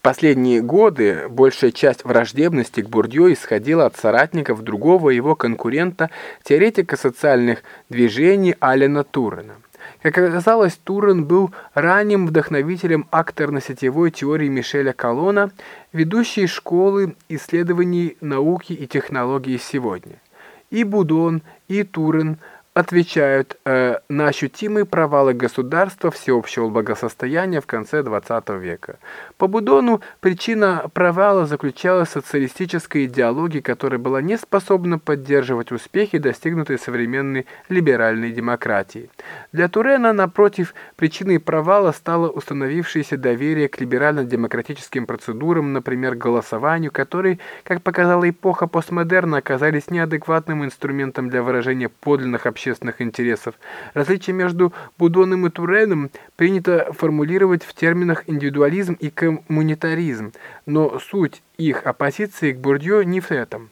последние годы большая часть враждебности к Бурдье исходила от соратников другого его конкурента, теоретика социальных движений Алена Турена. Как оказалось, Турен был ранним вдохновителем акторно-сетевой теории Мишеля Коллона, ведущей школы исследований науки и технологий сегодня. И Будон, и Турен отвечают на ощутимые провалы государства всеобщего благосостояния в конце XX века. По Будону причина провала заключалась в социалистической идеологии, которая была не способна поддерживать успехи, достигнутые современной либеральной демократией. Для Турена, напротив, причиной провала стало установившееся доверие к либерально-демократическим процедурам, например, голосованию, которые, как показала эпоха постмодерна, оказались неадекватным инструментом для выражения подлинных общественных интересов. Различие между Будоном и Туреном принято формулировать в терминах индивидуализм и коммунитаризм, но суть их оппозиции к Бурдье не в этом.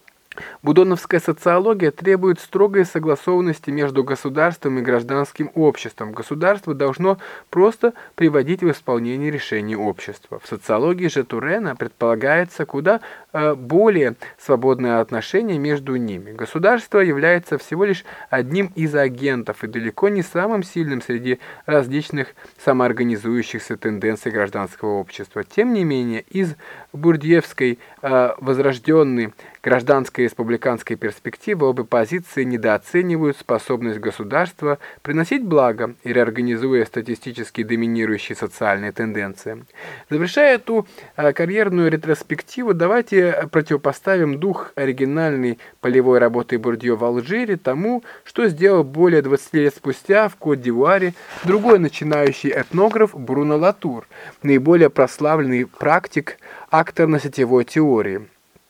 Будоновская социология требует строгой согласованности между государством и гражданским обществом. Государство должно просто приводить в исполнение решений общества. В социологии же Турена предполагается куда более свободное отношение между ними. Государство является всего лишь одним из агентов и далеко не самым сильным среди различных самоорганизующихся тенденций гражданского общества. Тем не менее, из бурдьевской возрожденной гражданской и республиканской перспективы обе позиции недооценивают способность государства приносить благо и реорганизуя статистически доминирующие социальные тенденции. Завершая эту карьерную ретроспективу, давайте противопоставим дух оригинальной полевой работы Бурдье в Алжире тому, что сделал более 20 лет спустя в Кот-д'Ивуаре другой начинающий этнограф Бруно Латур, наиболее прославленный практик акторно-сетевой теории.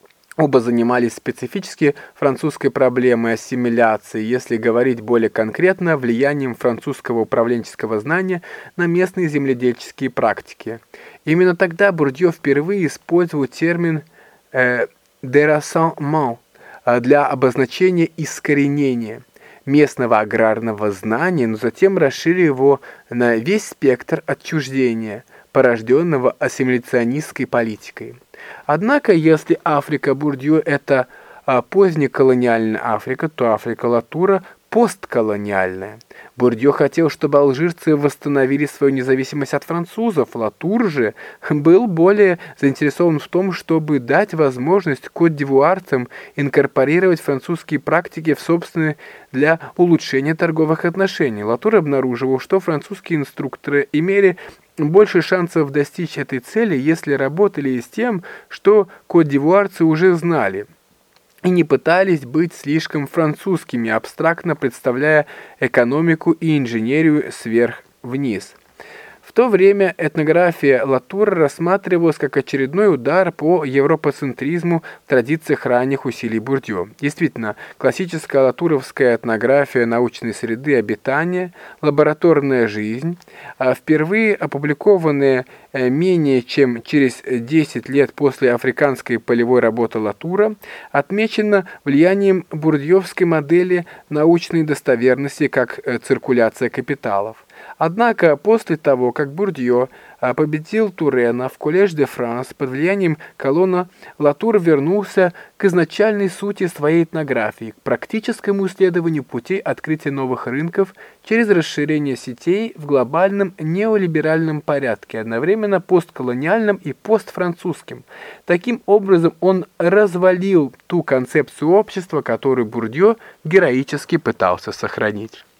Оба занимались специфически французской проблемой ассимиляции, если говорить более конкретно, влиянием французского управленческого знания на местные земледельческие практики. Именно тогда Бурдье впервые использовал термин «déracinement» для обозначения искоренения местного аграрного знания, но затем расширил его на весь спектр отчуждения, порожденного ассимиляционистской политикой. Однако, если Африка Бурдье – это позднеколониальная Африка, то Африка Латура – постколониальная. Бурдье хотел, чтобы алжирцы восстановили свою независимость от французов. Латур же был более заинтересован в том, чтобы дать возможность кот-д'ивуарцам инкорпорировать французские практики в собственные для улучшения торговых отношений. Латур обнаруживал, что французские инструкторы имели больше шансов достичь этой цели, если работали с тем, что кот-д'ивуарцы уже знали, и не пытались быть слишком французскими, абстрактно представляя экономику и инженерию сверх вниз. В то время этнография Латура рассматривалась как очередной удар по европоцентризму в традициях ранних усилий Бурдье. Действительно, классическая латуровская этнография научной среды обитания, лабораторная жизнь, впервые опубликованная менее чем через 10 лет после африканской полевой работы Латура, отмечена влиянием бурдьевской модели научной достоверности как циркуляция капиталов. Однако после того, как Бурдье победил Турена в Коллеж де Франс под влиянием Коллона, Латур вернулся к изначальной сути своей этнографии, к практическому исследованию путей открытия новых рынков через расширение сетей в глобальном неолиберальном порядке, одновременно постколониальном и постфранцузским. Таким образом, он развалил ту концепцию общества, которую Бурдье героически пытался сохранить.